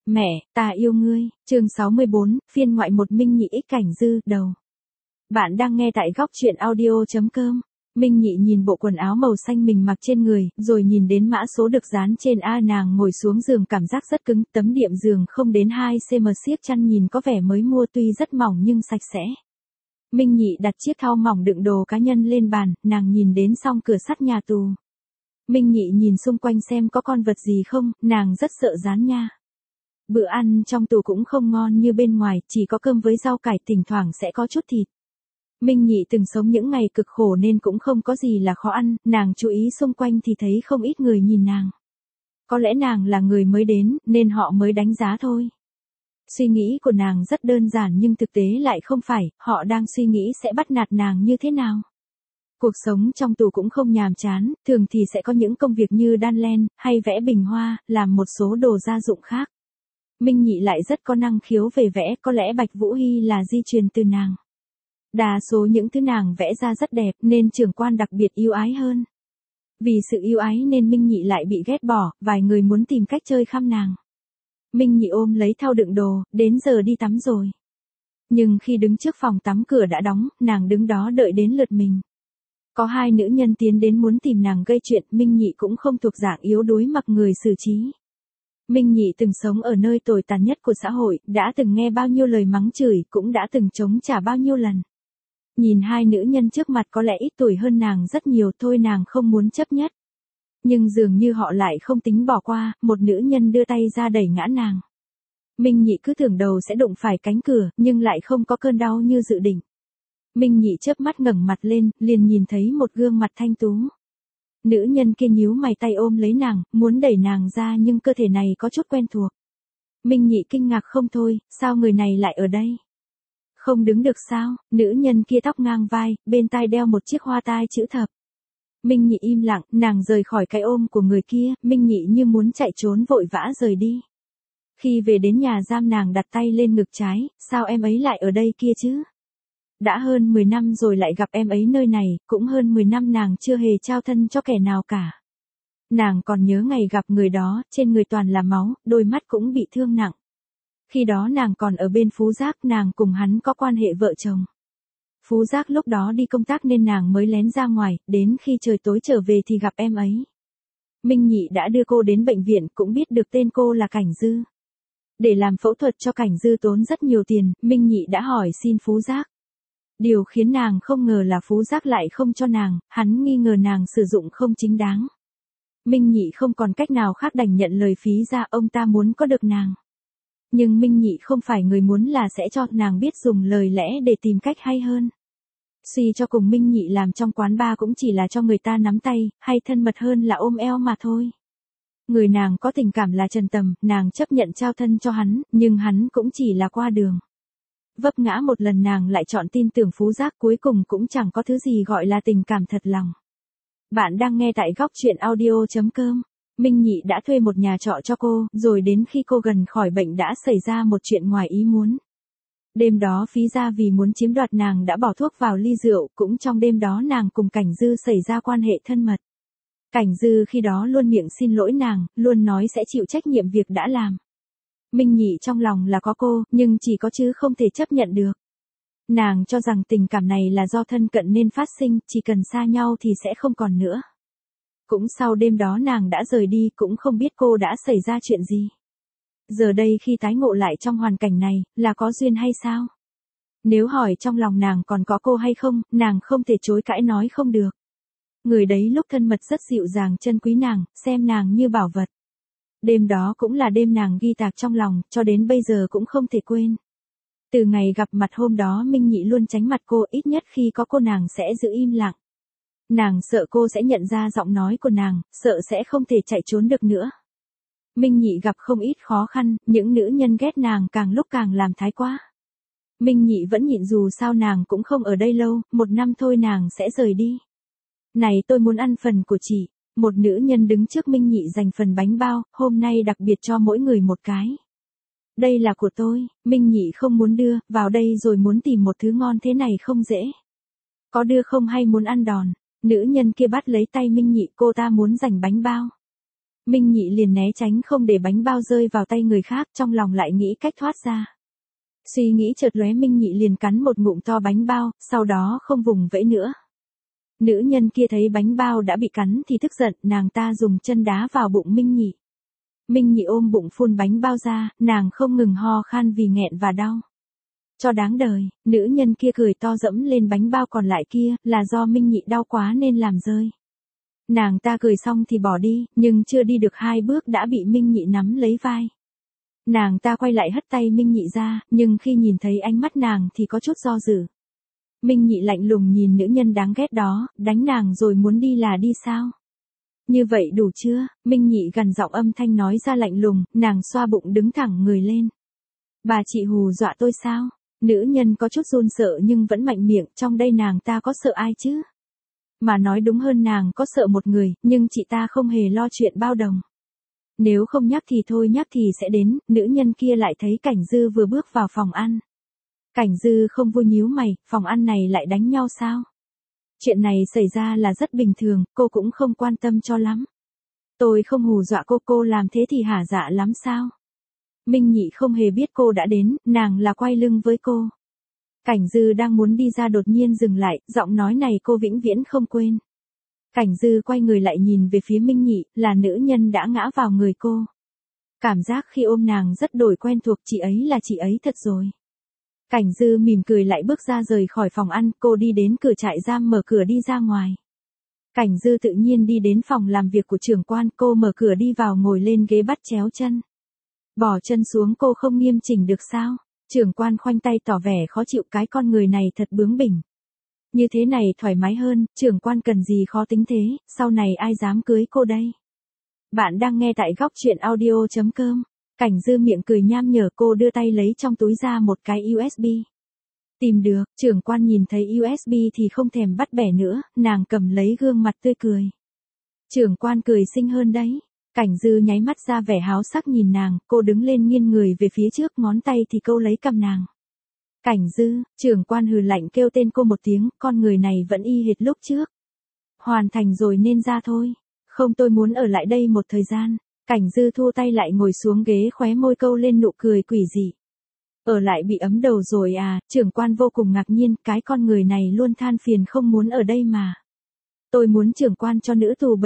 Mẹ, ta yêu ngươi, chương 64, phiên ngoại một Minh Nhị ích Cảnh Dư, đầu. Bạn đang nghe tại góc truyện audio.com. Minh Nhị nhìn bộ quần áo màu xanh mình mặc trên người, rồi nhìn đến mã số được dán trên nàng ngồi xuống giường cảm giác rất cứng, tấm đệm giường không đến 2 cm siết chăn nhìn có vẻ mới mua tuy rất mỏng nhưng sạch sẽ. Minh Nhị đặt chiếc thau mỏng đựng đồ cá nhân lên bàn, nàng nhìn đến song cửa sắt nhà tù. Minh Nhị nhìn xung quanh xem có con vật gì không, nàng rất sợ rán nha. Bữa ăn trong tù cũng không ngon như bên ngoài, chỉ có cơm với rau cải, thỉnh thoảng sẽ có chút thịt. Minh Nhị từng sống những ngày cực khổ nên cũng không có gì là khó ăn, nàng chú ý xung quanh thì thấy không ít người nhìn nàng. Có lẽ nàng là người mới đến, nên họ mới đánh giá thôi. Suy nghĩ của nàng rất đơn giản nhưng thực tế lại không phải, họ đang suy nghĩ sẽ bắt nạt nàng như thế nào. Cuộc sống trong tù cũng không nhàm chán, thường thì sẽ có những công việc như đan len, hay vẽ bình hoa, làm một số đồ gia dụng khác. Minh Nhị lại rất có năng khiếu về vẽ, có lẽ Bạch Vũ Hy là di truyền từ nàng. Đa số những thứ nàng vẽ ra rất đẹp nên trưởng quan đặc biệt yêu ái hơn. Vì sự yêu ái nên Minh Nhị lại bị ghét bỏ, vài người muốn tìm cách chơi khăm nàng. Minh Nhị ôm lấy thau đựng đồ, đến giờ đi tắm rồi. Nhưng khi đứng trước phòng tắm cửa đã đóng, nàng đứng đó đợi đến lượt mình. Có hai nữ nhân tiến đến muốn tìm nàng gây chuyện, Minh Nhị cũng không thuộc dạng yếu đuối mặc người xử trí. Minh Nhị từng sống ở nơi tồi tàn nhất của xã hội, đã từng nghe bao nhiêu lời mắng chửi, cũng đã từng chống trả bao nhiêu lần. Nhìn hai nữ nhân trước mặt có lẽ ít tuổi hơn nàng rất nhiều thôi nàng không muốn chấp nhất. Nhưng dường như họ lại không tính bỏ qua, một nữ nhân đưa tay ra đẩy ngã nàng. Minh Nhị cứ tưởng đầu sẽ đụng phải cánh cửa, nhưng lại không có cơn đau như dự định. Minh Nhị chớp mắt ngẩng mặt lên, liền nhìn thấy một gương mặt thanh tú. Nữ nhân kia nhíu mày tay ôm lấy nàng, muốn đẩy nàng ra nhưng cơ thể này có chút quen thuộc. Minh Nhị kinh ngạc không thôi, sao người này lại ở đây? Không đứng được sao? Nữ nhân kia tóc ngang vai, bên tai đeo một chiếc hoa tai chữ thập. Minh Nhị im lặng, nàng rời khỏi cái ôm của người kia, Minh Nhị như muốn chạy trốn vội vã rời đi. Khi về đến nhà giam nàng đặt tay lên ngực trái, sao em ấy lại ở đây kia chứ? Đã hơn 10 năm rồi lại gặp em ấy nơi này, cũng hơn 10 năm nàng chưa hề trao thân cho kẻ nào cả. Nàng còn nhớ ngày gặp người đó, trên người toàn là máu, đôi mắt cũng bị thương nặng. Khi đó nàng còn ở bên Phú Giác, nàng cùng hắn có quan hệ vợ chồng. Phú Giác lúc đó đi công tác nên nàng mới lén ra ngoài, đến khi trời tối trở về thì gặp em ấy. Minh Nhị đã đưa cô đến bệnh viện, cũng biết được tên cô là Cảnh Dư. Để làm phẫu thuật cho Cảnh Dư tốn rất nhiều tiền, Minh Nhị đã hỏi xin Phú Giác. Điều khiến nàng không ngờ là Phú Giác lại không cho nàng, hắn nghi ngờ nàng sử dụng không chính đáng. Minh Nhị không còn cách nào khác đành nhận lời phí ra, ông ta muốn có được nàng. Nhưng Minh Nhị không phải người muốn là sẽ cho, nàng biết dùng lời lẽ để tìm cách hay hơn. Suy cho cùng Minh Nhị làm trong quán bar cũng chỉ là cho người ta nắm tay, hay thân mật hơn là ôm eo mà thôi. Người nàng có tình cảm là Trần Tầm, nàng chấp nhận trao thân cho hắn, nhưng hắn cũng chỉ là qua đường. Vấp ngã một lần nàng lại chọn tin tưởng Phú Giác, cuối cùng cũng chẳng có thứ gì gọi là tình cảm thật lòng. Bạn đang nghe tại góc truyện audio.com. Minh Nhị đã thuê một nhà trọ cho cô, rồi đến khi cô gần khỏi bệnh đã xảy ra một chuyện ngoài ý muốn. Đêm đó Phí Gia vì muốn chiếm đoạt nàng đã bỏ thuốc vào ly rượu, cũng trong đêm đó nàng cùng Cảnh Dư xảy ra quan hệ thân mật. Cảnh Dư khi đó luôn miệng xin lỗi nàng, luôn nói sẽ chịu trách nhiệm việc đã làm. Minh Nhị trong lòng là có cô, nhưng chỉ có chứ không thể chấp nhận được. Nàng cho rằng tình cảm này là do thân cận nên phát sinh, chỉ cần xa nhau thì sẽ không còn nữa. Cũng sau đêm đó nàng đã rời đi, cũng không biết cô đã xảy ra chuyện gì. Giờ đây khi tái ngộ lại trong hoàn cảnh này, là có duyên hay sao? Nếu hỏi trong lòng nàng còn có cô hay không, nàng không thể chối cãi nói không được. Người đấy lúc thân mật rất dịu dàng trân quý nàng, xem nàng như bảo vật. Đêm đó cũng là đêm nàng ghi tạc trong lòng, cho đến bây giờ cũng không thể quên. Từ ngày gặp mặt hôm đó Minh Nhị luôn tránh mặt cô, ít nhất khi có cô nàng sẽ giữ im lặng. Nàng sợ cô sẽ nhận ra giọng nói của nàng, sợ sẽ không thể chạy trốn được nữa. Minh Nhị gặp không ít khó khăn, những nữ nhân ghét nàng càng lúc càng làm thái quá. Minh Nhị vẫn nhịn dù sao nàng cũng không ở đây lâu, 1 năm thôi nàng sẽ rời đi. Này tôi muốn ăn phần của chị. Một nữ nhân đứng trước Minh Nhị giành phần bánh bao, hôm nay đặc biệt cho mỗi người một cái. Đây là của tôi, Minh Nhị không muốn đưa, vào đây rồi muốn tìm một thứ ngon thế này không dễ. Có đưa không hay muốn ăn đòn? Nữ nhân kia bắt lấy tay Minh Nhị, cô ta muốn giành bánh bao. Minh Nhị liền né tránh không để bánh bao rơi vào tay người khác, trong lòng lại nghĩ cách thoát ra. Suy nghĩ chợt lóe, Minh Nhị liền cắn một ngụm to bánh bao, sau đó không vùng vẫy nữa. Nữ nhân kia thấy bánh bao đã bị cắn thì tức giận, nàng ta dùng chân đá vào bụng Minh Nhị. Minh Nhị ôm bụng phun bánh bao ra, nàng không ngừng ho khan vì nghẹn và đau. Cho đáng đời, nữ nhân kia cười to dẫm lên bánh bao còn lại kia, là do Minh Nhị đau quá nên làm rơi. Nàng ta cười xong thì bỏ đi, nhưng chưa đi được 2 bước đã bị Minh Nhị nắm lấy vai. Nàng ta quay lại hất tay Minh Nhị ra, nhưng khi nhìn thấy ánh mắt nàng thì có chút do dự. Minh Nhị lạnh lùng nhìn nữ nhân đáng ghét đó, đánh nàng rồi muốn đi là đi sao? Như vậy đủ chưa? Minh Nhị gằn giọng âm thanh nói ra lạnh lùng, nàng xoa bụng đứng thẳng người lên. Bà chị hù dọa tôi sao? Nữ nhân có chút run sợ nhưng vẫn mạnh miệng, trong đây nàng ta có sợ ai chứ? Mà nói đúng hơn nàng có sợ một người, nhưng chị ta không hề lo chuyện bao đồng. Nếu không nhắc thì thôi, nhắc thì sẽ đến. Nữ nhân kia lại thấy Cảnh Dư vừa bước vào phòng ăn. Cảnh Dư không vui nhíu mày, phòng ăn này lại đánh nhau sao? Chuyện này xảy ra là rất bình thường, cô cũng không quan tâm cho lắm. Tôi không hù dọa cô làm thế thì hả dạ lắm sao? Minh Nhị không hề biết cô đã đến, nàng là quay lưng với cô. Cảnh Dư đang muốn đi ra đột nhiên dừng lại, giọng nói này cô vĩnh viễn không quên. Cảnh Dư quay người lại nhìn về phía Minh Nhị, là nữ nhân đã ngã vào người cô. Cảm giác khi ôm nàng rất đổi quen thuộc, chị ấy là chị ấy thật rồi. Cảnh Dư mỉm cười lại bước ra rời khỏi phòng ăn, cô đi đến cửa trại giam mở cửa đi ra ngoài. Cảnh Dư tự nhiên đi đến phòng làm việc của trưởng quan, cô mở cửa đi vào ngồi lên ghế bắt chéo chân. Bỏ chân xuống, cô không nghiêm chỉnh được sao? Trưởng quan khoanh tay tỏ vẻ khó chịu, cái con người này thật bướng bỉnh. Như thế này thoải mái hơn, trưởng quan cần gì khó tính thế, sau này ai dám cưới cô đây? Bạn đang nghe tại góc truyện audio.com. Cảnh Dư miệng cười nham nhở, cô đưa tay lấy trong túi ra một cái USB. Tìm được, trưởng quan nhìn thấy USB thì không thèm bắt bẻ nữa, nàng cầm lấy gương mặt tươi cười. Trưởng quan cười xinh hơn đấy. Cảnh Dư nháy mắt ra vẻ háo sắc nhìn nàng, cô đứng lên nghiêng người về phía trước, ngón tay thì câu lấy cằm nàng. Cảnh Dư, trưởng quan hừ lạnh kêu tên cô một tiếng, con người này vẫn y hệt lúc trước. Hoàn thành rồi nên ra thôi. Không, tôi muốn ở lại đây một thời gian. Cảnh Dư thu tay lại ngồi xuống ghế, khóe môi câu lên nụ cười quỷ dị. Ở lại bị ấm đầu rồi à? Trưởng quan vô cùng ngạc nhiên, cái con người này luôn than phiền không muốn ở đây mà. Tôi muốn trưởng quan cho nữ tù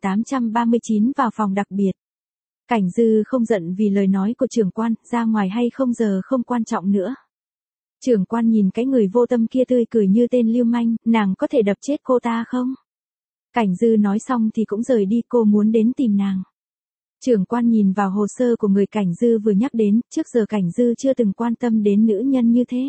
7839 vào phòng đặc biệt. Cảnh Dư không giận vì lời nói của trưởng quan, ra ngoài hay không giờ không quan trọng nữa. Trưởng quan nhìn cái người vô tâm kia tươi cười như tên lưu manh, nàng có thể đập chết cô ta không? Cảnh Dư nói xong thì cũng rời đi, cô muốn đến tìm nàng. Trưởng quan nhìn vào hồ sơ của người Cảnh Dư vừa nhắc đến, trước giờ Cảnh Dư chưa từng quan tâm đến nữ nhân như thế.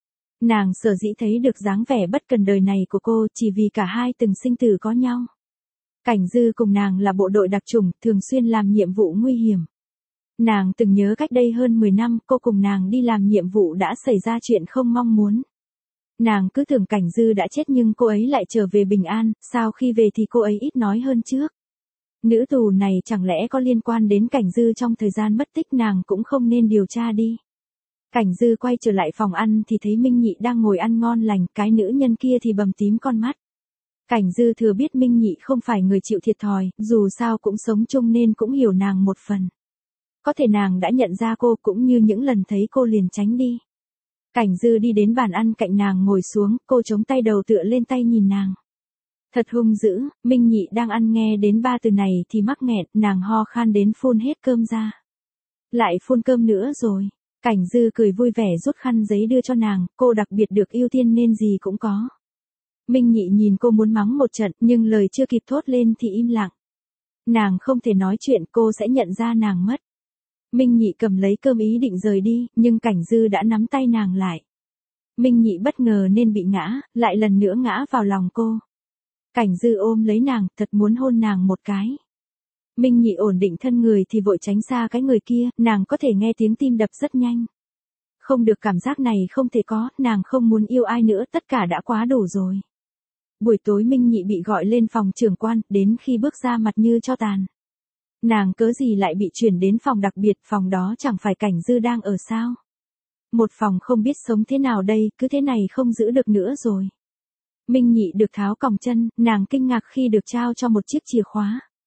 Nàng sở dĩ thấy được dáng vẻ bất cần đời này của cô chỉ vì cả hai từng sinh tử có nhau. Cảnh Dư cùng nàng là bộ đội đặc chủng, thường xuyên làm nhiệm vụ nguy hiểm. Nàng từng nhớ cách đây hơn 10 năm, cô cùng nàng đi làm nhiệm vụ đã xảy ra chuyện không mong muốn. Nàng cứ tưởng Cảnh Dư đã chết nhưng cô ấy lại trở về bình an, sau khi về thì cô ấy ít nói hơn trước. Nữ tù này chẳng lẽ có liên quan đến Cảnh Dư trong thời gian mất tích, nàng cũng không nên điều tra đi. Cảnh Dư quay trở lại phòng ăn thì thấy Minh Nhị đang ngồi ăn ngon lành, cái nữ nhân kia thì bầm tím con mắt. Cảnh Dư thừa biết Minh Nhị không phải người chịu thiệt thòi, dù sao cũng sống chung nên cũng hiểu nàng một phần. Có thể nàng đã nhận ra cô, cũng như những lần thấy cô liền tránh đi. Cảnh Dư đi đến bàn ăn cạnh nàng ngồi xuống, cô chống tay đầu tựa lên tay nhìn nàng. Thật hung dữ. Minh Nhị đang ăn nghe đến 3 từ này thì mắc nghẹn, nàng ho khan đến phun hết cơm ra. Lại phun cơm nữa rồi. Cảnh Dư cười vui vẻ rút khăn giấy đưa cho nàng, cô đặc biệt được ưu tiên nên gì cũng có. Minh Nhị nhìn cô muốn mắng một trận, nhưng lời chưa kịp thốt lên thì im lặng. Nàng không thể nói chuyện, cô sẽ nhận ra nàng mất. Minh Nhị cầm lấy cơm ý định rời đi, nhưng Cảnh Dư đã nắm tay nàng lại. Minh Nhị bất ngờ nên bị ngã, lại lần nữa ngã vào lòng cô. Cảnh Dư ôm lấy nàng, thật muốn hôn nàng một cái. Minh Nhị ổn định thân người thì vội tránh xa cái người kia, nàng có thể nghe tiếng tim đập rất nhanh. Không được, cảm giác này không thể có, nàng không muốn yêu ai nữa, tất cả đã quá đủ rồi. Buổi tối Minh Nhị bị gọi lên phòng trưởng quan, đến khi bước ra mặt như tro tàn. Nàng cớ gì lại bị chuyển đến phòng đặc biệt, phòng đó chẳng phải Cảnh Dư đang ở sao? Một phòng không biết sống thế nào đây, cứ thế này không giữ được nữa rồi. Minh Nhị được tháo còng chân, nàng kinh ngạc khi được trao cho một chiếc chìa khóa.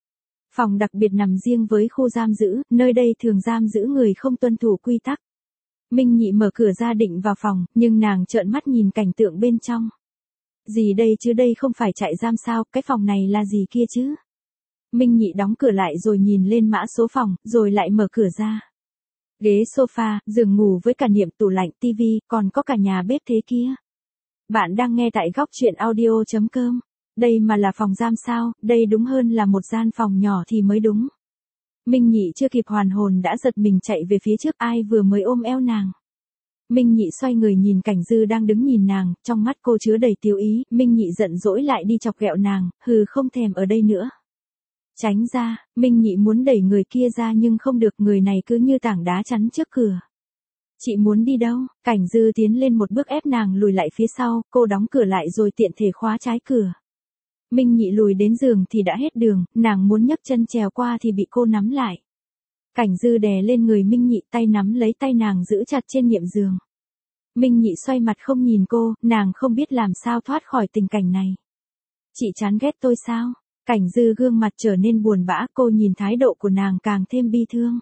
Phòng đặc biệt nằm riêng với khu giam giữ, nơi đây thường giam giữ người không tuân thủ quy tắc. Minh Nhị mở cửa ra định vào phòng, nhưng nàng trợn mắt nhìn cảnh tượng bên trong. Gì đây chứ, đây không phải trại giam sao, cái phòng này là gì kia chứ? Minh Nhị đóng cửa lại rồi nhìn lên mã số phòng, rồi lại mở cửa ra. Ghế sofa, giường ngủ với cả niệm, tủ lạnh, tivi, còn có cả nhà bếp thế kia. Bạn đang nghe tại góc truyện audio.com. Đây mà là phòng giam sao, đây đúng hơn là một gian phòng nhỏ thì mới đúng. Minh Nhị chưa kịp hoàn hồn đã giật mình chạy về phía trước, ai vừa mới ôm eo nàng. Minh Nhị xoay người nhìn Cảnh Dư đang đứng nhìn nàng, trong mắt cô chứa đầy tiêu ý, Minh Nhị giận dỗi lại đi chọc ghẹo nàng, hừ, không thèm ở đây nữa. Tránh ra, Minh Nhị muốn đẩy người kia ra nhưng không được, người này cứ như tảng đá chắn trước cửa. Chị muốn đi đâu? Cảnh Dư tiến lên một bước ép nàng lùi lại phía sau, cô đóng cửa lại rồi tiện thể khóa trái cửa. Minh Nhị lùi đến giường thì đã hết đường, nàng muốn nhấc chân trèo qua thì bị cô nắm lại. Cảnh Dư đè lên người Minh Nhị, tay nắm lấy tay nàng giữ chặt trên niệm giường. Minh Nhị xoay mặt không nhìn cô, nàng không biết làm sao thoát khỏi tình cảnh này. Chị chán ghét tôi sao? Cảnh Dư gương mặt trở nên buồn bã, cô nhìn thái độ của nàng càng thêm bi thương.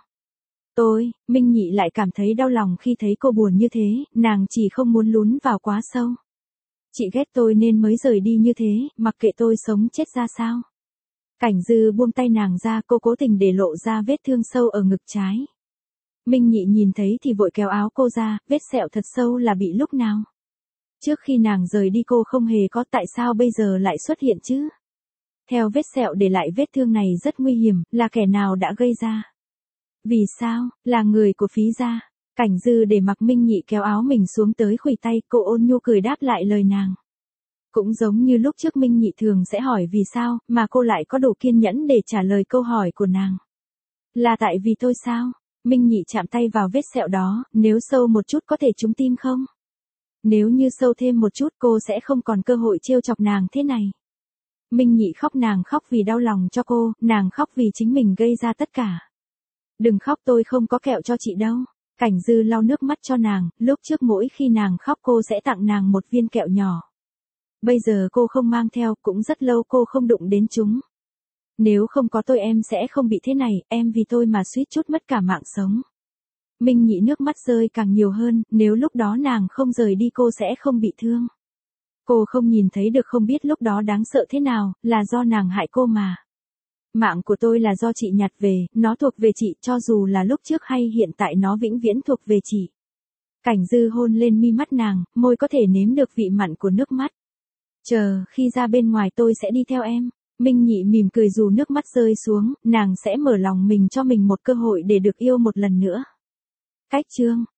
Minh Nhị lại cảm thấy đau lòng khi thấy cô buồn như thế, nàng chỉ không muốn lún vào quá sâu. Chị ghét tôi nên mới rời đi như thế, mặc kệ tôi sống chết ra sao. Cảnh Dư buông tay nàng ra, cô cố tình để lộ ra vết thương sâu ở ngực trái. Minh Nhị nhìn thấy thì vội kéo áo cô ra, vết sẹo thật sâu là bị lúc nào? Trước khi nàng rời đi cô không hề có, tại sao bây giờ lại xuất hiện chứ? Theo vết sẹo để lại vết thương này rất nguy hiểm, là kẻ nào đã gây ra? Vì sao? Là người của Phí gia. Cảnh Dư để mặc Minh Nhị kéo áo mình xuống tới khuỷu tay, cô ôn nhu cười đáp lại lời nàng. Cũng giống như lúc trước Minh Nhị thường sẽ hỏi vì sao, mà cô lại có đủ kiên nhẫn để trả lời câu hỏi của nàng. Là tại vì tôi sao? Minh Nhị chạm tay vào vết sẹo đó, nếu sâu một chút có thể trúng tim không? Nếu như sâu thêm một chút cô sẽ không còn cơ hội trêu chọc nàng thế này. Minh Nhị khóc, nàng khóc vì đau lòng cho cô, nàng khóc vì chính mình gây ra tất cả. Đừng khóc, tôi không có kẹo cho chị đâu. Cảnh Dư lau nước mắt cho nàng, lúc trước mỗi khi nàng khóc cô sẽ tặng nàng một viên kẹo nhỏ. Bây giờ cô không mang theo, cũng rất lâu cô không đụng đến chúng. Nếu không có tôi em sẽ không bị thế này, em vì tôi mà suýt chút mất cả mạng sống. Minh Nhị nước mắt rơi càng nhiều hơn, nếu lúc đó nàng không rời đi cô sẽ không bị thương. Cô không nhìn thấy được, không biết lúc đó đáng sợ thế nào, là do nàng hại cô mà. Mạng của tôi là do chị nhặt về, nó thuộc về chị, cho dù là lúc trước hay hiện tại nó vĩnh viễn thuộc về chị. Cảnh Dư hôn lên mi mắt nàng, môi có thể nếm được vị mặn của nước mắt. Chờ, khi ra bên ngoài tôi sẽ đi theo em. Minh Nhị mỉm cười, dù nước mắt rơi xuống, nàng sẽ mở lòng mình cho mình một cơ hội để được yêu một lần nữa. Cách chương